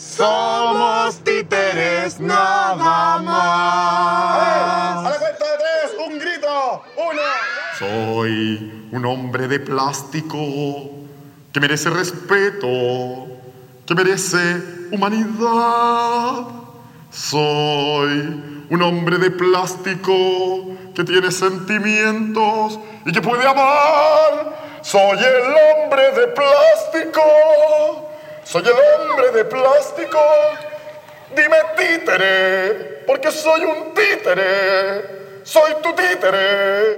Somos títeres nada más. A la cuenta de 3, un grito. 1. Soy un hombre de plástico que merece respeto, que merece humanidad. Soy un hombre de plástico que tiene sentimientos y que puede amar. Soy el hombre de plástico. Soy el hombre de plástico. Dime títere, porque soy un títere. Soy tu títere.